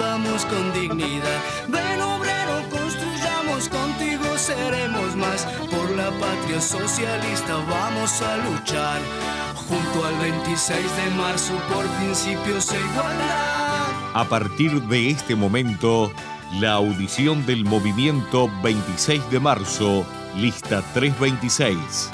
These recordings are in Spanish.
vivamos con dignidad. Ven obrero, construyamos, contigo seremos más. Por la patria socialista vamos a luchar. Junto al 26 de marzo por principios e igualdad. A partir de este momento, la audición del movimiento 26 de marzo, lista 326.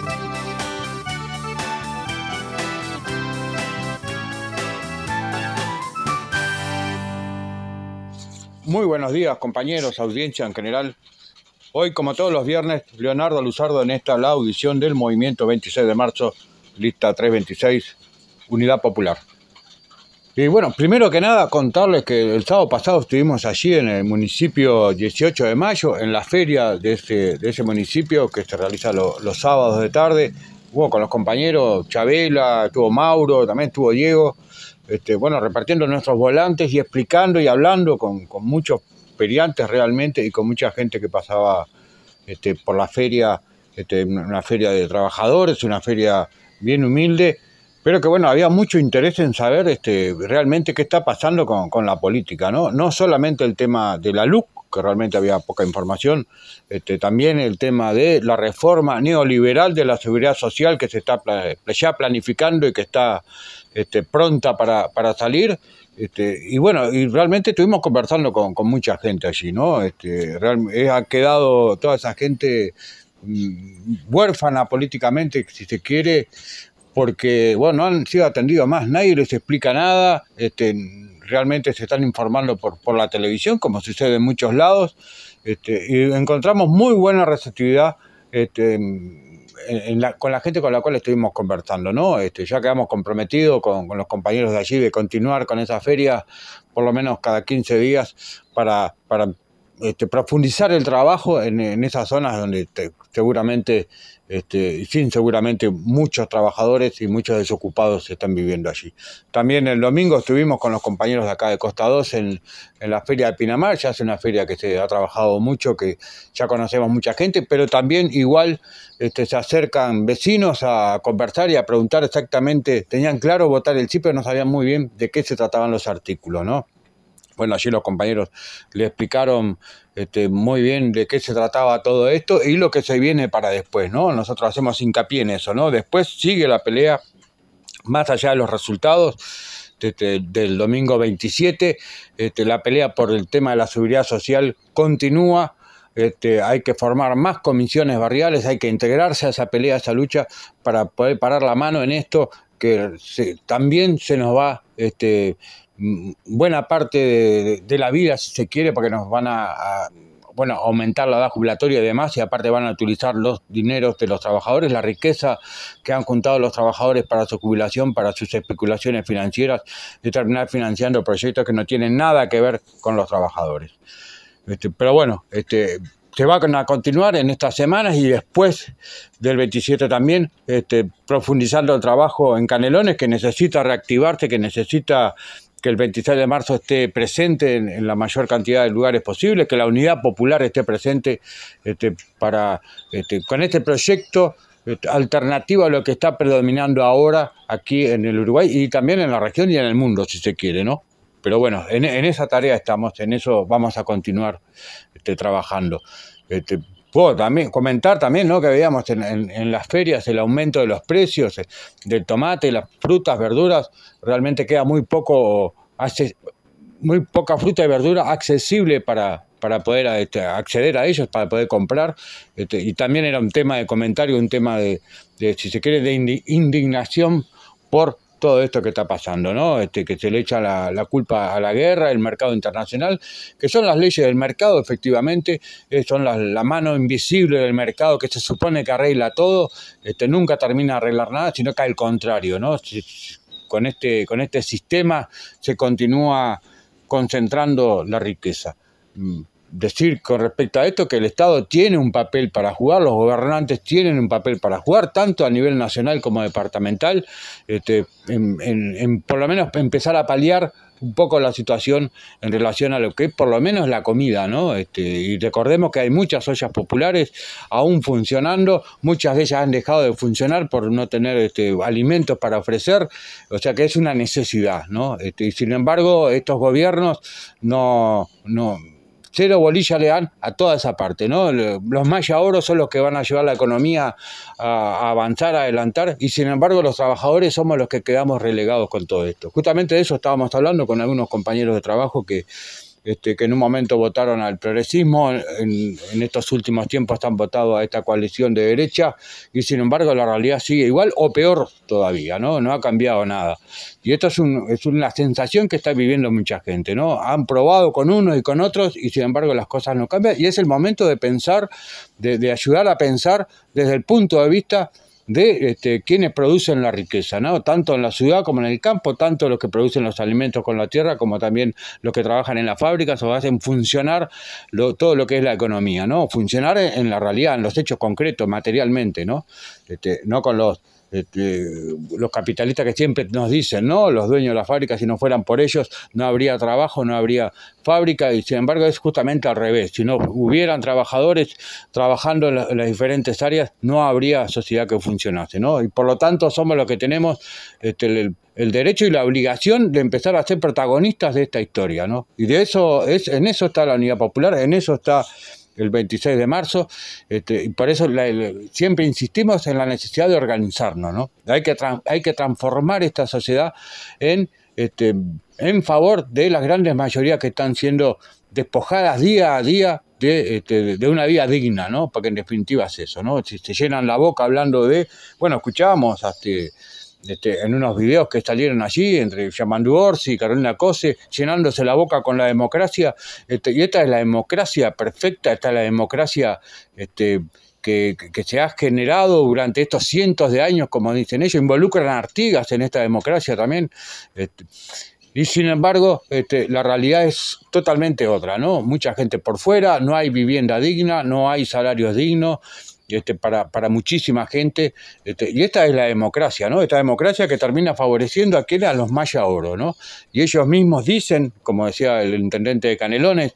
Muy buenos días, compañeros, audiencia en general. Hoy, como todos los viernes, Leonardo Luzardo en la audición del movimiento 26 de marzo, lista 326, Unidad Popular. Y bueno, primero que nada contarles que el sábado pasado estuvimos allí en el municipio 18 de mayo, en la feria de ese municipio que se realiza los sábados de tarde. Hubo con los compañeros Chabela, estuvo Mauro, también estuvo Diego, repartiendo nuestros volantes y explicando y hablando con muchos feriantes realmente y con mucha gente que pasaba por la feria, una feria de trabajadores, una feria bien humilde. Pero que bueno, había mucho interés en saber realmente qué está pasando con la política, ¿no? No solamente el tema de la LUC, que realmente había poca información, también el tema de la reforma neoliberal de la seguridad social que se está ya planificando y que está pronta para salir. Y bueno, y realmente estuvimos conversando con mucha gente allí, ¿no? Ha quedado toda esa gente huérfana políticamente, si se quiere, porque bueno, no han sido atendidos más, nadie les explica nada, realmente se están informando por la televisión, como sucede en muchos lados, y encontramos muy buena receptividad con la gente con la cual estuvimos conversando, ¿no? Ya quedamos comprometidos con los compañeros de allí de continuar con esa feria por lo menos cada 15 días para profundizar el trabajo en esas zonas donde seguramente muchos trabajadores y muchos desocupados están viviendo allí. También el domingo estuvimos con los compañeros de acá de Costa 2 en la feria de Pinamar. Ya es una feria que se ha trabajado mucho, que ya conocemos mucha gente, pero también igual se acercan vecinos a conversar y a preguntar exactamente. Tenían claro votar el sí, pero no sabían muy bien de qué se trataban los artículos, ¿no? Bueno, allí los compañeros le explicaron muy bien de qué se trataba todo esto y lo que se viene para después, ¿no? Nosotros hacemos hincapié en eso, ¿no? Después sigue la pelea, más allá de los resultados del domingo 27, la pelea por el tema de la seguridad social continúa. Hay que formar más comisiones barriales, hay que integrarse a esa pelea, a esa lucha para poder parar la mano en esto que también se nos va buena parte de la vida, si se quiere, porque nos van a aumentar la edad jubilatoria y demás, y aparte van a utilizar los dineros de los trabajadores, la riqueza que han juntado los trabajadores para su jubilación, para sus especulaciones financieras, y terminar financiando proyectos que no tienen nada que ver con los trabajadores. Pero bueno, se van a continuar en estas semanas y después del 27 también, profundizando el trabajo en Canelones, que necesita reactivarse, que necesita que el 26 de marzo esté presente en la mayor cantidad de lugares posibles, que la Unidad Popular esté presente con este proyecto alternativo a lo que está predominando ahora aquí en el Uruguay y también en la región y en el mundo, si se quiere, ¿no? Pero bueno, en esa tarea estamos, en eso vamos a continuar trabajando. Puedo también comentar también, ¿no?, que veíamos en las ferias el aumento de los precios del tomate, las frutas, verduras. Realmente queda muy poca fruta y verdura accesible para poder acceder a ellos, para poder comprar. Y también era un tema de comentario, un tema de si se quiere, de indignación por todo esto que está pasando, ¿no? Que se le echa la culpa a la guerra, el mercado internacional, que son las leyes del mercado, efectivamente, son la mano invisible del mercado que se supone que arregla todo, nunca termina de arreglar nada, sino que al contrario, ¿no? Con este sistema se continúa concentrando la riqueza. Decir con respecto a esto que el Estado tiene un papel para jugar, los gobernantes tienen un papel para jugar, tanto a nivel nacional como departamental, por lo menos empezar a paliar un poco la situación en relación a lo que es por lo menos la comida, ¿no? Y recordemos que hay muchas ollas populares aún funcionando, muchas de ellas han dejado de funcionar por no tener alimentos para ofrecer, o sea que es una necesidad, ¿no? Y sin embargo, estos gobiernos no cero bolilla le dan a toda esa parte, ¿no? Los Maya Oro son los que van a llevar la economía a avanzar, a adelantar, y sin embargo los trabajadores somos los que quedamos relegados con todo esto. Justamente de eso estábamos hablando con algunos compañeros de trabajo que en un momento votaron al progresismo, en estos últimos tiempos han votado a esta coalición de derecha, y sin embargo la realidad sigue igual o peor todavía, ¿no? No ha cambiado nada. Y esto es una sensación que está viviendo mucha gente, ¿no? Han probado con unos y con otros, y sin embargo las cosas no cambian, y es el momento de pensar, de ayudar a pensar desde el punto de vista de quienes producen la riqueza, ¿no? Tanto en la ciudad como en el campo, tanto los que producen los alimentos con la tierra, como también los que trabajan en las fábricas o hacen funcionar todo lo que es la economía, ¿no? Funcionar en la realidad, en los hechos concretos, materialmente, ¿no? No con los capitalistas que siempre nos dicen, ¿no? Los dueños de las fábricas, si no fueran por ellos, no habría trabajo, no habría fábrica, y sin embargo es justamente al revés. Si no hubieran trabajadores trabajando en las diferentes áreas, no habría sociedad que funcionase, ¿no? Y por lo tanto somos los que tenemos el derecho y la obligación de empezar a ser protagonistas de esta historia, ¿no? Y en eso está la Unidad Popular, en eso está el 26 de marzo, y por eso siempre insistimos en la necesidad de organizarnos, ¿no? Hay que transformar esta sociedad en favor de las grandes mayorías que están siendo despojadas día a día de una vida digna, ¿no? Porque en definitiva es eso, ¿no? Si se llenan la boca hablando escuchábamos en unos videos que salieron allí entre Yamandu Orsi y Carolina Cose, llenándose la boca con la democracia, y esta es la democracia perfecta, esta es la democracia que se ha generado durante estos cientos de años, como dicen ellos, involucran a Artigas en esta democracia también, y sin embargo la realidad es totalmente otra, ¿no? Mucha gente por fuera, no hay vivienda digna, no hay salarios dignos, para muchísima gente, y esta es la democracia, ¿no? Esta democracia que termina favoreciendo a los Maya Oro, ¿no? Y ellos mismos dicen, como decía el intendente de Canelones,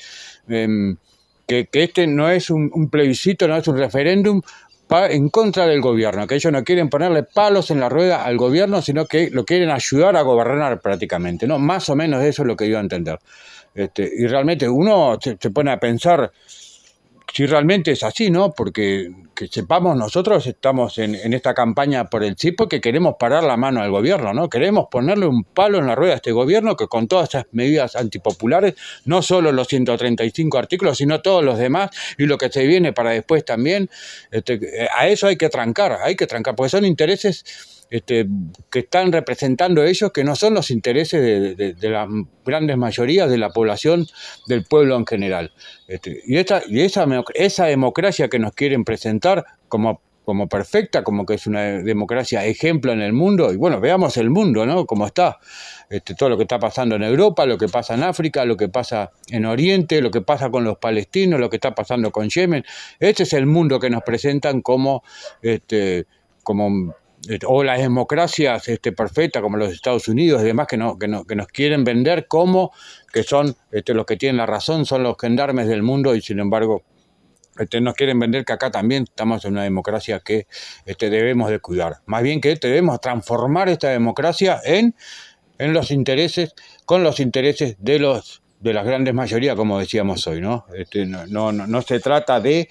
que no es un plebiscito, no es un referéndum en contra del gobierno, que ellos no quieren ponerle palos en la rueda al gobierno, sino que lo quieren ayudar a gobernar prácticamente, ¿no? Más o menos eso es lo que dio a entender. Y realmente uno se pone a pensar si realmente es así, ¿no? Porque que sepamos, nosotros estamos en esta campaña por el sí porque queremos parar la mano al gobierno, ¿no? Queremos ponerle un palo en la rueda a este gobierno que con todas esas medidas antipopulares, no solo los 135 artículos, sino todos los demás y lo que se viene para después también, a eso hay que trancar, porque son intereses que están representando ellos, que no son los intereses de las grandes mayorías de la población, del pueblo en general. Y esa democracia que nos quieren presentar como perfecta, como que es una democracia ejemplo en el mundo, y bueno, veamos el mundo, ¿no? Cómo está, todo lo que está pasando en Europa, lo que pasa en África, lo que pasa en Oriente, lo que pasa con los palestinos, lo que está pasando con Yemen. Este es el mundo que nos presentan como o las democracias perfectas como los Estados Unidos y demás que nos quieren vender como que son los que tienen la razón, son los gendarmes del mundo, y sin embargo nos quieren vender que acá también estamos en una democracia que debemos de cuidar. Más bien que debemos transformar esta democracia en los intereses, con los intereses de las grandes mayorías, como decíamos hoy, ¿no? No se trata de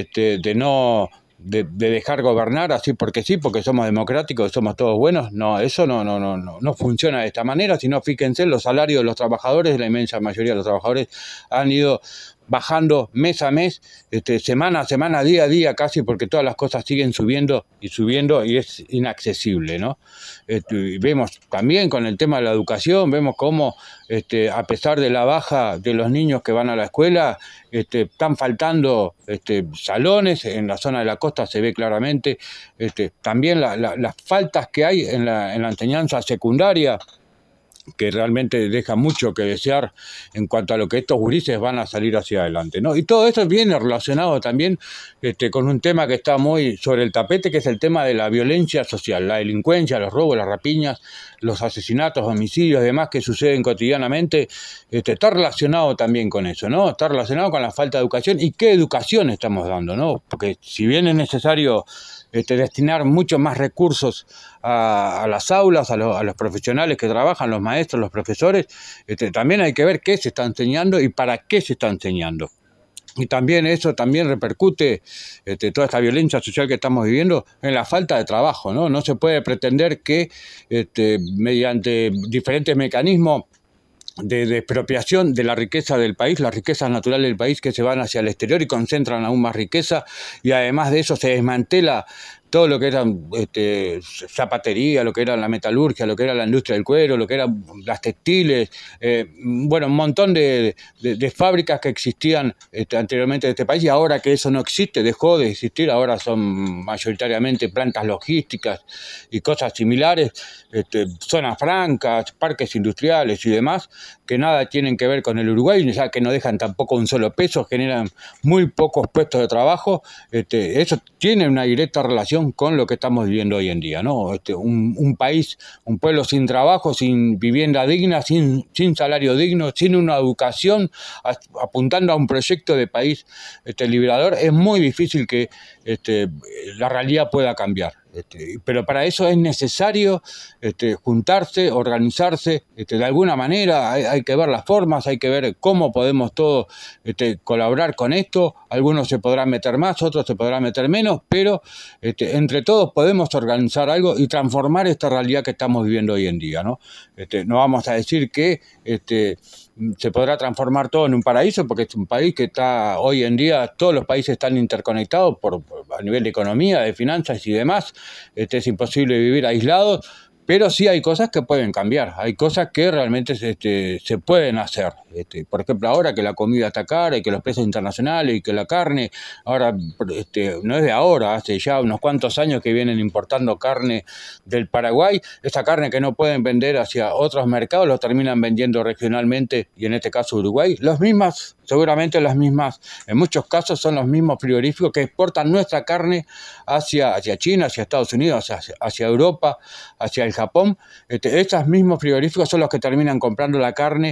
dejar gobernar así porque sí, porque somos democráticos, somos todos buenos. No, eso no funciona de esta manera, sino fíjense, los salarios de los trabajadores, la inmensa mayoría de los trabajadores han ido bajando mes a mes, semana a semana, día a día casi, porque todas las cosas siguen subiendo y es inaccesible, ¿no? Vemos también con el tema de la educación, vemos cómo a pesar de la baja de los niños que van a la escuela, están faltando salones, en la zona de la costa se ve claramente, también las faltas que hay en la enseñanza secundaria. que realmente deja mucho que desear en cuanto a lo que estos gurises van a salir hacia adelante, ¿no? Y todo eso viene relacionado también con un tema que está muy sobre el tapete, que es el tema de la violencia social, la delincuencia, los robos, las rapiñas, los asesinatos, homicidios y demás que suceden cotidianamente. Está relacionado también con eso, ¿no? Está relacionado con la falta de educación y qué educación estamos dando, ¿no? Porque si bien es necesario destinar muchos más recursos a las aulas, a los profesionales que trabajan, los maestros, los profesores, también hay que ver qué se está enseñando y para qué se está enseñando. Y también eso también repercute, toda esta violencia social que estamos viviendo, en la falta de trabajo, ¿no? No se puede pretender que mediante diferentes mecanismos de expropiación de la riqueza del país, las riquezas naturales del país que se van hacia el exterior y concentran aún más riqueza, y además de eso se desmantela todo lo que era zapatería, lo que era la metalurgia, lo que era la industria del cuero, lo que eran las textiles, un montón de fábricas que existían anteriormente en este país, y ahora que eso no existe, dejó de existir, ahora son mayoritariamente plantas logísticas y cosas similares, zonas francas, parques industriales y demás, que nada tienen que ver con el Uruguay, ya que no dejan tampoco un solo peso, generan muy pocos puestos de trabajo. Eso tiene una directa relación con lo que estamos viviendo hoy en día, ¿no? Un país, un pueblo sin trabajo, sin vivienda digna, sin salario digno, sin una educación, apuntando a un proyecto de país liberador, es muy difícil que la realidad pueda cambiar. Pero para eso es necesario juntarse, organizarse de alguna manera. Hay que ver las formas, hay que ver cómo podemos todos colaborar con esto. Algunos se podrán meter más, otros se podrán meter menos, pero entre todos podemos organizar algo y transformar esta realidad que estamos viviendo hoy en día, ¿no? No vamos a decir que se podrá transformar todo en un paraíso, porque es un país que está hoy en día, todos los países están interconectados a nivel de economía, de finanzas y demás. Es imposible vivir aislados, pero sí hay cosas que pueden cambiar, hay cosas que realmente se pueden hacer. Por ejemplo, ahora que la comida está cara y que los precios internacionales y que la carne, ahora no es de ahora, hace ya unos cuantos años que vienen importando carne del Paraguay. Esa carne que no pueden vender hacia otros mercados, lo terminan vendiendo regionalmente, y en este caso Uruguay. Seguramente las mismas, en muchos casos son los mismos frigoríficos que exportan nuestra carne hacia China, hacia Estados Unidos, hacia Europa, hacia el Japón. Esos mismos frigoríficos son los que terminan comprando la carne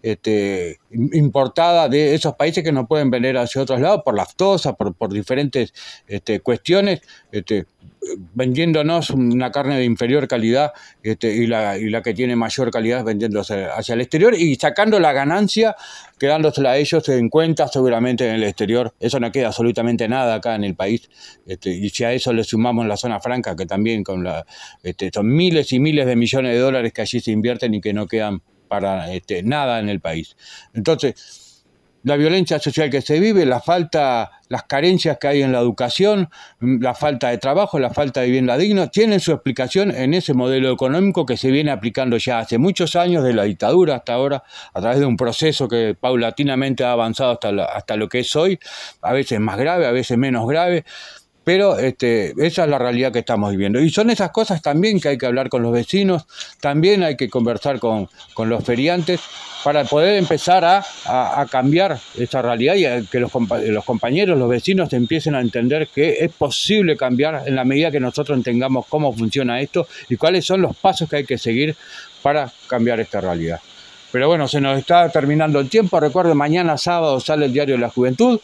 importada de esos países que no pueden vender hacia otros lados por lactosa, por diferentes cuestiones, vendiéndonos una carne de inferior calidad y la que tiene mayor calidad vendiéndose hacia el exterior y sacando la ganancia, quedándosela a ellos en cuenta seguramente en el exterior. Eso no queda absolutamente nada acá en el país, y si a eso le sumamos la zona franca, que también son miles y miles de millones de dólares que allí se invierten y que no quedan para nada en el país. Entonces, la violencia social que se vive, las carencias que hay en la educación, la falta de trabajo, la falta de vivienda digna, tienen su explicación en ese modelo económico que se viene aplicando ya hace muchos años, de la dictadura hasta ahora, a través de un proceso que paulatinamente ha avanzado hasta lo que es hoy, a veces más grave, a veces menos grave. Pero esa es la realidad que estamos viviendo. Y son esas cosas también que hay que hablar con los vecinos, también hay que conversar con los feriantes para poder empezar a cambiar esa realidad y a que los compañeros, los vecinos empiecen a entender que es posible cambiar en la medida que nosotros entendamos cómo funciona esto y cuáles son los pasos que hay que seguir para cambiar esta realidad. Pero bueno, se nos está terminando el tiempo. Recuerden, mañana sábado sale el Diario de la Juventud.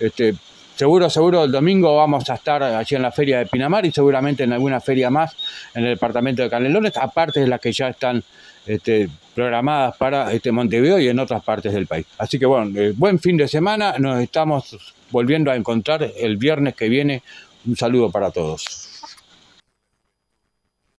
Seguro el domingo vamos a estar allí en la feria de Pinamar y seguramente en alguna feria más en el departamento de Canelones, aparte de las que ya están programadas para Montevideo y en otras partes del país. Así que bueno, buen fin de semana, nos estamos volviendo a encontrar el viernes que viene. Un saludo para todos.